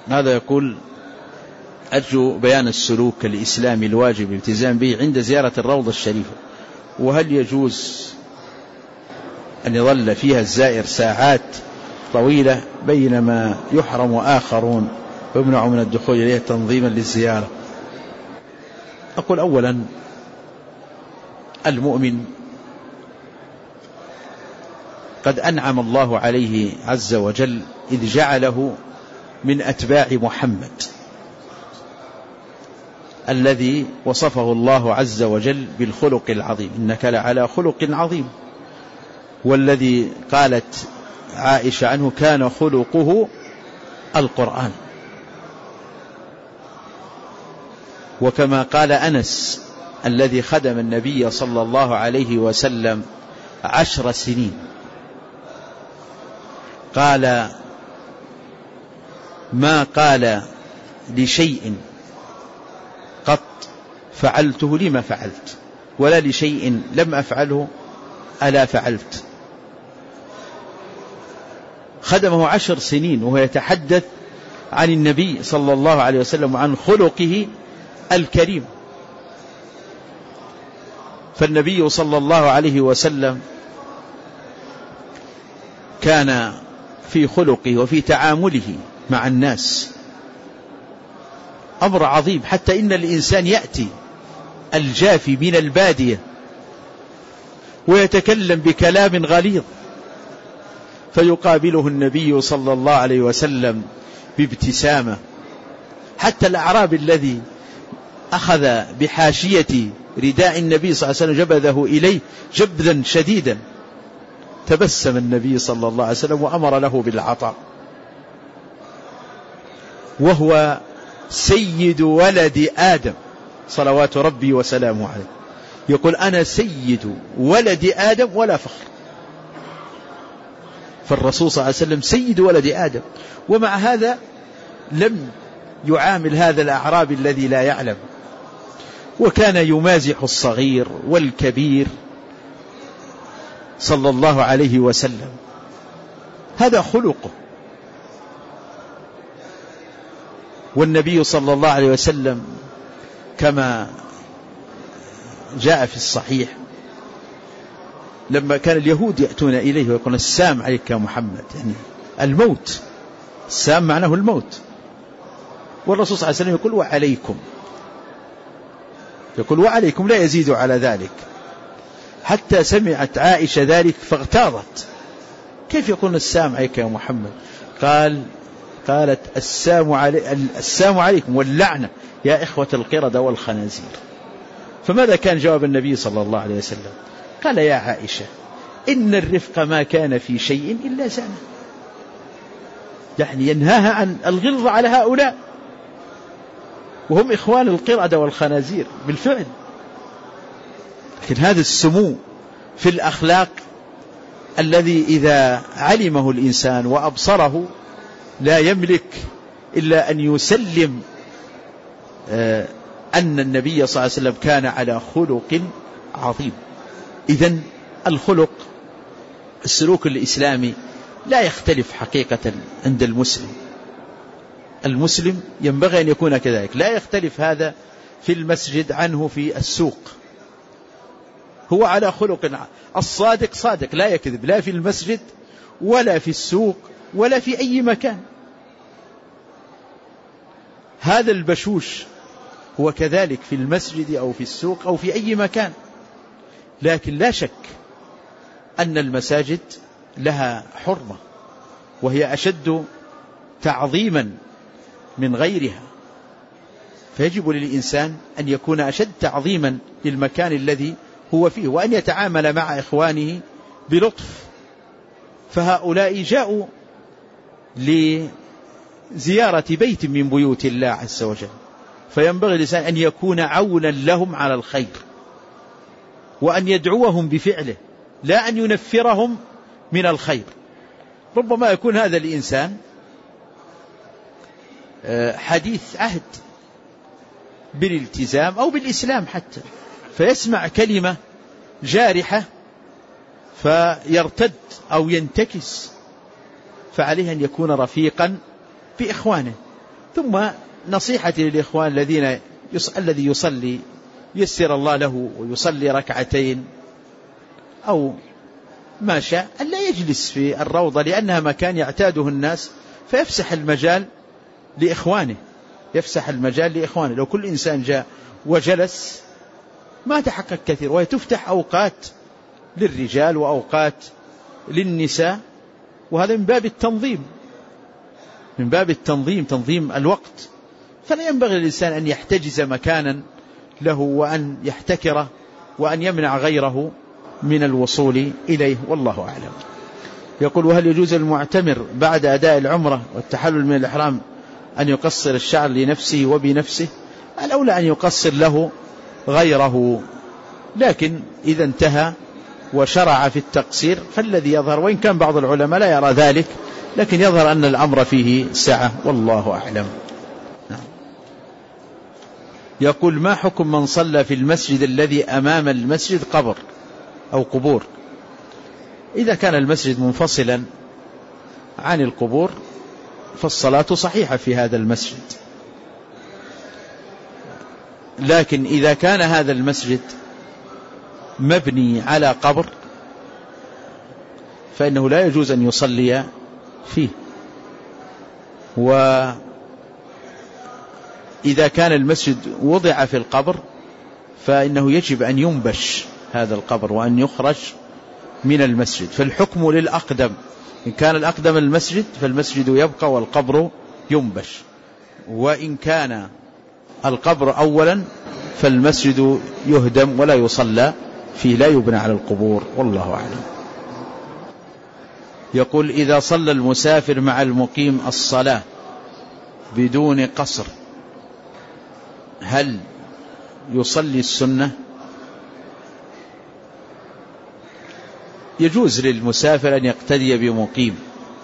هذا يقول: أرجو بيان السلوك الإسلامي الواجب الالتزام به عند زيارة الروضة الشريفة، وهل يجوز أن يظل فيها الزائر ساعات طويلة بينما يحرم آخرون ويمنع من الدخول إليه تنظيما للزيارة؟ أقول: أولا، المؤمن قد أنعم الله عليه عز وجل إذ جعله من أتباع محمد الذي وصفه الله عز وجل بالخلق العظيم: إنك لعلى خلق عظيم. والذي قالت عائشة عنه: كان خلقه القرآن. وكما قال أنس الذي خدم النبي صلى الله عليه وسلم 10 سنين، قال: ما قال لشيء قط فعلته لما فعلت، ولا لشيء لم أفعله ألا فعلت. خدمه 10 سنين وهو يتحدث عن النبي صلى الله عليه وسلم وعن خلقه الكريم. فالنبي صلى الله عليه وسلم كان في خلقه وفي تعامله مع الناس أمر عظيم، حتى إن الإنسان يأتي الجافي من البادية ويتكلم بكلام غليظ فيقابله النبي صلى الله عليه وسلم بابتسامة. حتى الأعرابي الذي أخذ بحاشية رداء النبي صلى الله عليه وسلم جبذه إليه جبذا شديدا، تبسم النبي صلى الله عليه وسلم وأمر له بالعطاء. وهو سيد ولد آدم صلوات ربي وسلامه عليه، يقول: أنا سيد ولد آدم ولا فخر. فالرسول صلى الله عليه وسلم سيد ولد آدم، ومع هذا لم يعامل هذا الأعرابي الذي لا يعلم، وكان يمازح الصغير والكبير صلى الله عليه وسلم. هذا خلقه. والنبي صلى الله عليه وسلم كما جاء في الصحيح لما كان اليهود يأتون إليه ويقولون: السام عليك يا محمد، يعني الموت، السام معناه الموت. والرسول صلى الله عليه وسلم يقول: وعليكم، يقول: وعليكم، لا يزيد على ذلك. حتى سمعت عائشة ذلك فاغتاظت: كيف يقول السام عليك يا محمد؟ قالت: السام عليكم واللعنة يا إخوة القردة والخنازير. فماذا كان جواب النبي صلى الله عليه وسلم؟ قال: يا عائشة، إن الرفق ما كان في شيء إلا زانه. يعني ينهاها عن الغلظة على هؤلاء، وهم إخوان القردة والخنازير بالفعل. لكن هذا السمو في الأخلاق الذي إذا علمه الإنسان وأبصره لا يملك إلا أن يسلم أن النبي صلى الله عليه وسلم كان على خلق عظيم. إذن الخلق، السلوك الإسلامي لا يختلف حقيقة عند المسلم. المسلم ينبغي أن يكون كذلك، لا يختلف هذا في المسجد عنه في السوق. هو على خلق. الصادق صادق لا يكذب، لا في المسجد ولا في السوق ولا في أي مكان. هذا البشوش هو كذلك في المسجد أو في السوق أو في أي مكان. لكن لا شك أن المساجد لها حرمة، وهي أشد تعظيما من غيرها، فيجب للإنسان أن يكون أشد تعظيما للمكان الذي هو فيه، وأن يتعامل مع إخوانه بلطف. فهؤلاء جاءوا لزيارة بيت من بيوت الله عز وجل، فينبغي الإنسان أن يكون عونا لهم على الخير، وأن يدعوهم بفعله، لا أن ينفرهم من الخير. ربما يكون هذا الإنسان حديث عهد بالالتزام أو بالإسلام حتى، فيسمع كلمة جارحة فيرتد أو ينتكس، فعليه أن يكون رفيقا بإخوانه ثم نصيحتي للإخوان الذي يصلي يسر الله له ويصلي ركعتين أو ما شاء أن لا يجلس في الروضة، لأنها مكان يعتاده الناس، فيفسح المجال لإخوانه، يفسح المجال لإخوانه. لو كل إنسان جاء وجلس ما تحقق كثير، وهي تفتح أوقات للرجال وأوقات للنساء، وهذا من باب التنظيم، من باب التنظيم، تنظيم الوقت. فلا ينبغي للإنسان أن يحتجز مكانا له وأن يحتكره وأن يمنع غيره من الوصول إليه، والله أعلم. يقول: وهل يجوز المعتمر بعد أداء العمرة والتحلل من الإحرام أن يقصر الشعر لنفسه وبنفسه؟ الأولى أن يقصر له غيره، لكن إذا انتهى وشرع في التقصير فالذي يظهر، وإن كان بعض العلماء لا يرى ذلك، لكن يظهر أن الأمر فيه سعة، والله أعلم. يقول: ما حكم من صلى في المسجد الذي أمام المسجد قبر أو قبور؟ إذا كان المسجد منفصلا عن القبور فالصلاة صحيحة في هذا المسجد، لكن إذا كان هذا المسجد مبني على قبر فإنه لا يجوز أن يصلي فيه. وإذا كان المسجد وضع في القبر فإنه يجب أن ينبش هذا القبر وأن يخرج من المسجد، فالحكم للأقدم. إن كان الأقدم المسجد فالمسجد يبقى والقبر ينبش، وإن كان القبر أولا فالمسجد يهدم ولا يصلى فيه، لا يبنى على القبور، والله أعلم. يقول: إذا صلى المسافر مع المقيم الصلاة بدون قصر هل يصلي السنة؟ يجوز للمسافر أن يقتدي بمقيم،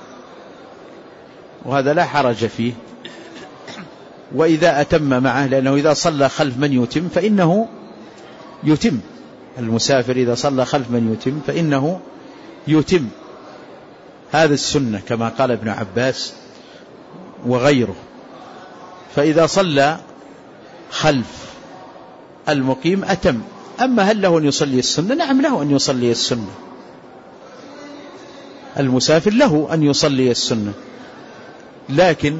وهذا لا حرج فيه، وإذا أتم معه، لأنه إذا صلى خلف من يتم فإنه يتم. المسافر إذا صلى خلف من يتم فإنه يتم، هذا السنة كما قال ابن عباس وغيره. فإذا صلى خلف المقيم أتم. أما هل له أن يصلي السنة؟ نعم، له أن يصلي السنة، المسافر له أن يصلي السنة، لكن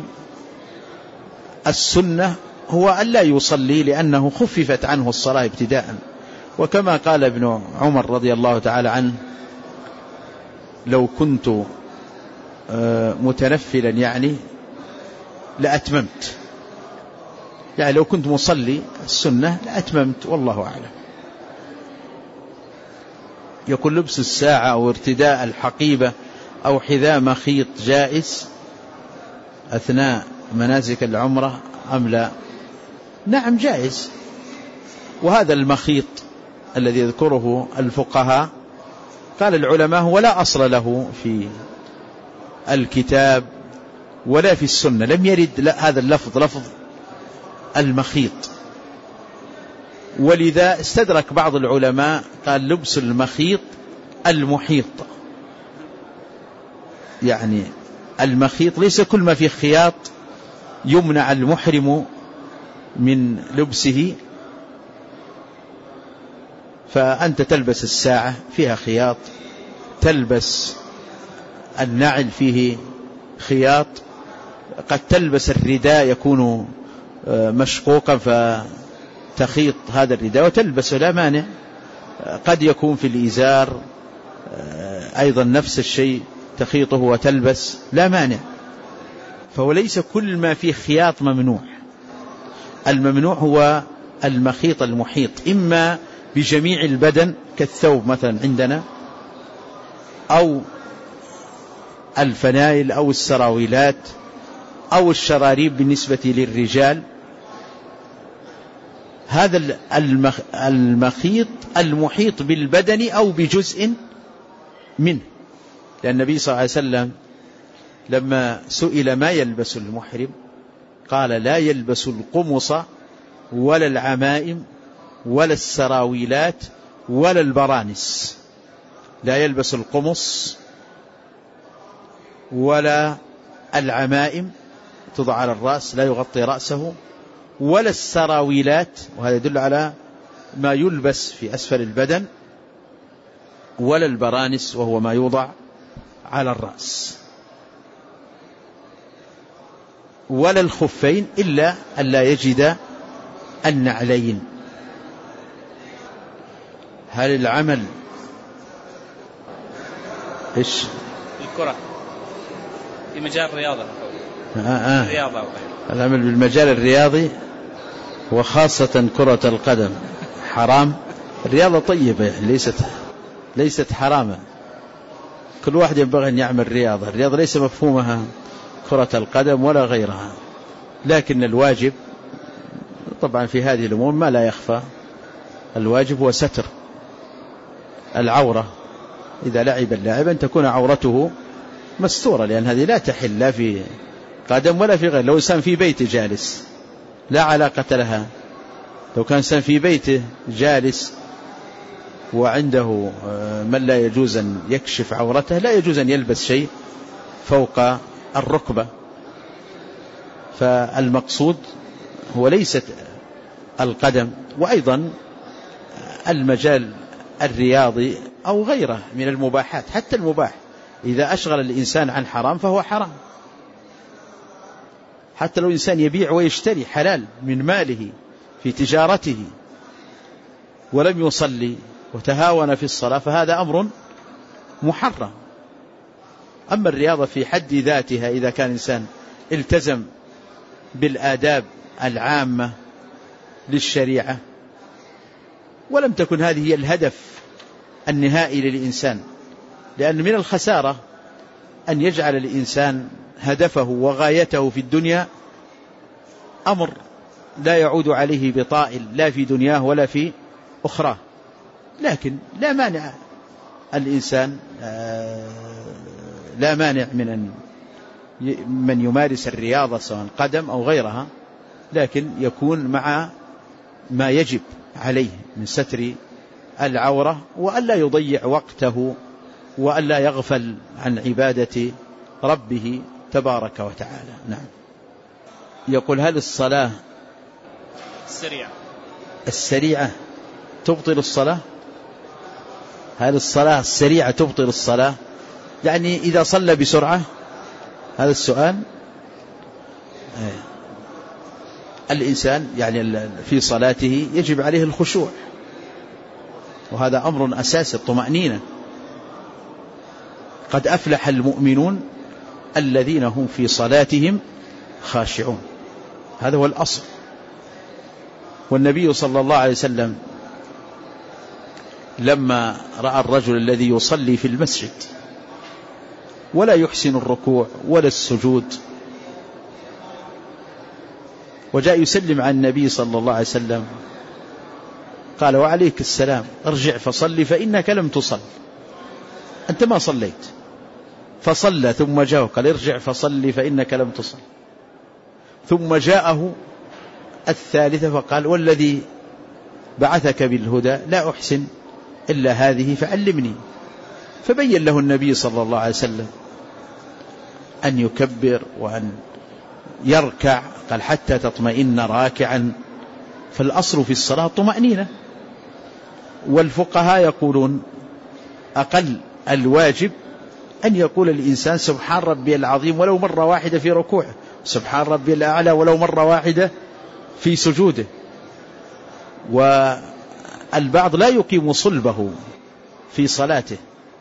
السنة هو أن لا يصلي لأنه خففت عنه الصلاة ابتداء. وكما قال ابن عمر رضي الله تعالى عنه: لو كنت متنفلا يعني لأتممت، يعني لو كنت مصلي السنة لأتممت، والله أعلم. يقول: لبس الساعة أو ارتداء الحقيبة أو حذاء مخيط جائز أثناء مناسك العمرة أم لا؟ نعم جائز، وهذا المخيط الذي يذكره الفقهاء قال العلماء هو لا أصل له في الكتاب ولا في السنة، لم يرد هذا اللفظ لفظ المخيط، ولذا استدرك بعض العلماء قال لبس المخيط المحيط، يعني المخيط ليس كل ما فيه خياط يمنع المحرم من لبسه، فأنت تلبس الساعة فيها خياط، تلبس النعل فيه خياط، قد تلبس الرداء يكون مشقوقا فتخيط هذا الرداء وتلبسه لا مانع، قد يكون في الإزار أيضا نفس الشيء تخيطه وتلبس لا مانع. فهو ليس كل ما فيه خياط ممنوع، الممنوع هو المخيط المحيط، إما بجميع البدن كالثوب مثلا عندنا، أو الفنائل أو السراويلات أو الشراريب بالنسبة للرجال. هذا المخيط المحيط بالبدن أو بجزء منه، لأن النبي صلى الله عليه وسلم لما سئل ما يلبس المحرم قال: لا يلبس القمص ولا العمائم ولا السراويلات ولا البرانس، لا يلبس القمص ولا العمائم توضع على الرأس لا يغطي رأسه، ولا السراويلات، وهذا يدل على ما يلبس في أسفل البدن، ولا البرانس وهو ما يوضع على الرأس، ولا الخفين إلا أن لا يجد النعلين. هل العمل إيش الكرة في مجال الرياضة الرياضة العمل بالمجال الرياضي وخاصة كرة القدم حرام؟ الرياضة طيبة يعني ليست حراما، كل واحد ينبغي أن يعمل رياضة. الرياضة ليس مفهومها كرة القدم ولا غيرها، لكن الواجب طبعا في هذه الأمور ما لا يخفى، الواجب هو ستر العورة. إذا لعب اللاعب أن تكون عورته مستورة، لأن هذه لا تحل لا في قدم ولا في غير. لو إنسان في بيته جالس لا علاقة لها، لو كان إنسان في بيته جالس وعنده من لا يجوز أن يكشف عورته، لا يجوز أن يلبس شيء فوق الركبة. فالمقصود هو ليست القدم، وأيضا المجال الرياضي أو غيره من المباحات. حتى المباح إذا أشغل الإنسان عن حرام فهو حرام. حتى لو إنسان يبيع ويشتري حلال من ماله في تجارته ولم يصلي وتهاون في الصلاة فهذا أمر محرم. أما الرياضة في حد ذاتها إذا كان إنسان التزم بالآداب العامة للشريعة ولم تكن هذه هي الهدف النهائي للإنسان، لأن من الخسارة أن يجعل الإنسان هدفه وغايته في الدنيا أمر لا يعود عليه بطائل لا في دنياه ولا في أخرى. لكن لا مانع الإنسان لا مانع من يمارس الرياضة سواء قدم أو غيرها، لكن يكون مع ما يجب عليه من ستر العورة، وألا يضيع وقته وألا يغفل عن عبادة ربه تبارك وتعالى. نعم. يقول هل الصلاة السريعة تبطل الصلاة؟ هل الصلاة السريعة تبطل الصلاة؟ يعني إذا صلى بسرعة؟ هذا السؤال. الإنسان يعني في صلاته يجب عليه الخشوع، وهذا أمر أساسي، الطمأنينة. قد أفلح المؤمنون الذين هم في صلاتهم خاشعون، هذا هو الأصل. والنبي صلى الله عليه وسلم لما رأى الرجل الذي يصلي في المسجد ولا يحسن الركوع ولا السجود وجاء يسلم على النبي صلى الله عليه وسلم قال وعليك السلام، ارجع فصلي فإنك لم تصل، أنت ما صليت. فصلى ثم جاءه قال ارجع فصلي فإنك لم تصل. ثم جاءه الثالثة فقال والذي بعثك بالهدى لا أحسن إلا هذه فعلمني. فبين له النبي صلى الله عليه وسلم أن يكبر وأن يركع، قال حتى تطمئن راكعا. فالأصل في الصلاة طمأنينة. والفقهاء يقولون أقل الواجب أن يقول الإنسان سبحان ربي العظيم ولو مرة واحدة في ركوعه، سبحان ربي الأعلى ولو مرة واحدة في سجوده. والبعض لا يقيم صلبه في صلاته،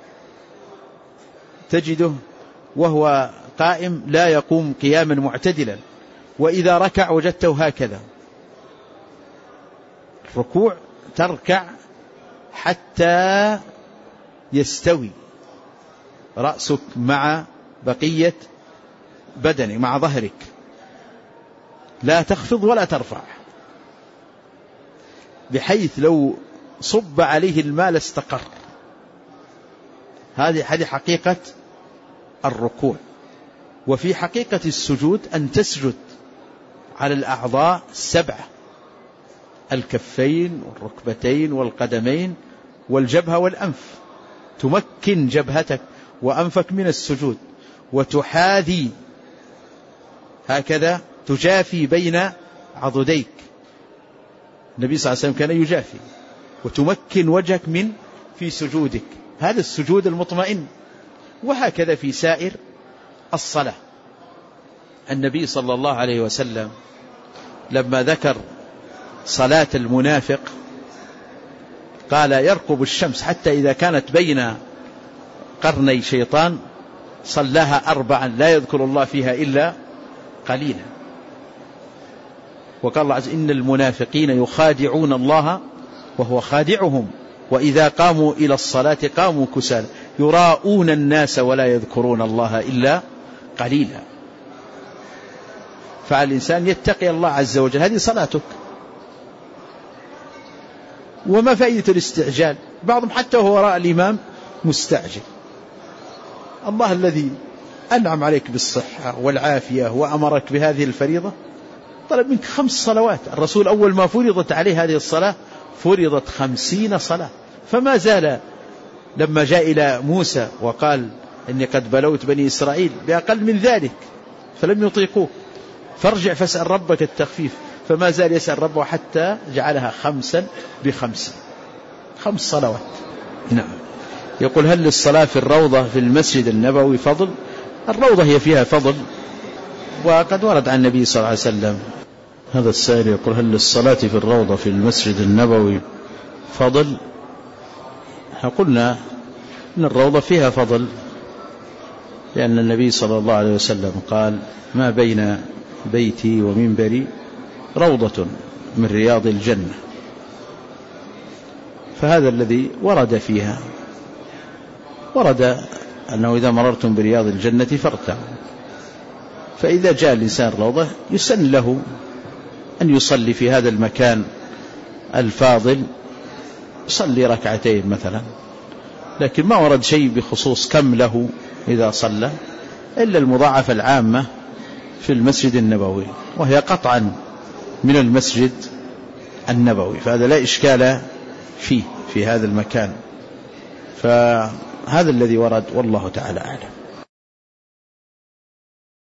تجده وهو قائم لا يقوم قياما معتدلا، وإذا ركع وجدته هكذا. الركوع تركع حتى يستوي رأسك مع بقية بدنك مع ظهرك، لا تخفض ولا ترفع، بحيث لو صب عليه الماء استقر. هذه حقيقة الركوع. وفي حقيقة السجود أن تسجد على الأعضاء 7، الكفين والركبتين والقدمين والجبهة والأنف، تمكن جبهتك وأنفك من السجود، وتحاذي هكذا تجافي بين عضديك. النبي صلى الله عليه وسلم كان يجافي، وتمكن وجهك من في سجودك، هذا السجود المطمئن. وهكذا في سائر الصلاة. النبي صلى الله عليه وسلم لما ذكر صلاة المنافق قال يرقب الشمس حتى إذا كانت بين قرني شيطان صلاها 4 لا يذكر الله فيها إلا قليلا. وقال الله عز وجل إن المنافقين يخادعون الله وهو خادعهم وإذا قاموا إلى الصلاة قاموا كسالى يراءون الناس ولا يذكرون الله إلا قليلا. فالإنسان يتقي الله عز وجل، هذه صلاتك. وما فائدة الاستعجال؟ بعضهم حتى وهو وراء الإمام مستعجل. الله الذي أنعم عليك بالصحة والعافية وأمرك بهذه الفريضة طلب منك 5 صلوات. الرسول أول ما فرضت عليه هذه الصلاة فرضت 50 صلاة، فما زال لما جاء إلى موسى وقال إني قد بلوت بني إسرائيل بأقل من ذلك فلم يطيقوه، فارجع فاسأل ربك التخفيف، فما زال يسأل ربه حتى جعلها 5 ب5 5 صلوات. نعم. يقول هل للصلاة في الروضة في المسجد النبوي فضل؟ الروضة هي فيها فضل، وقد ورد عن النبي صلى الله عليه وسلم. هذا السائل يقول هل للصلاة في الروضة في المسجد النبوي فضل؟ قلنا أن الروضة فيها فضل، لأن النبي صلى الله عليه وسلم قال ما بين بيتي ومنبري روضة من رياض الجنة، فهذا الذي ورد فيها. ورد أنه إذا مررتم برياض الجنة فارتعوا، فإذا جاء الإنسان روضة يسن له أن يصلي في هذا المكان الفاضل، يصلي 2 ركعتين مثلا، لكن ما ورد شيء بخصوص كم له إذا صلى إلا المضاعفة العامة في المسجد النبوي، وهي قطعا من المسجد النبوي، فهذا لا إشكال فيه في هذا المكان. فهذا الذي ورد والله تعالى أعلم.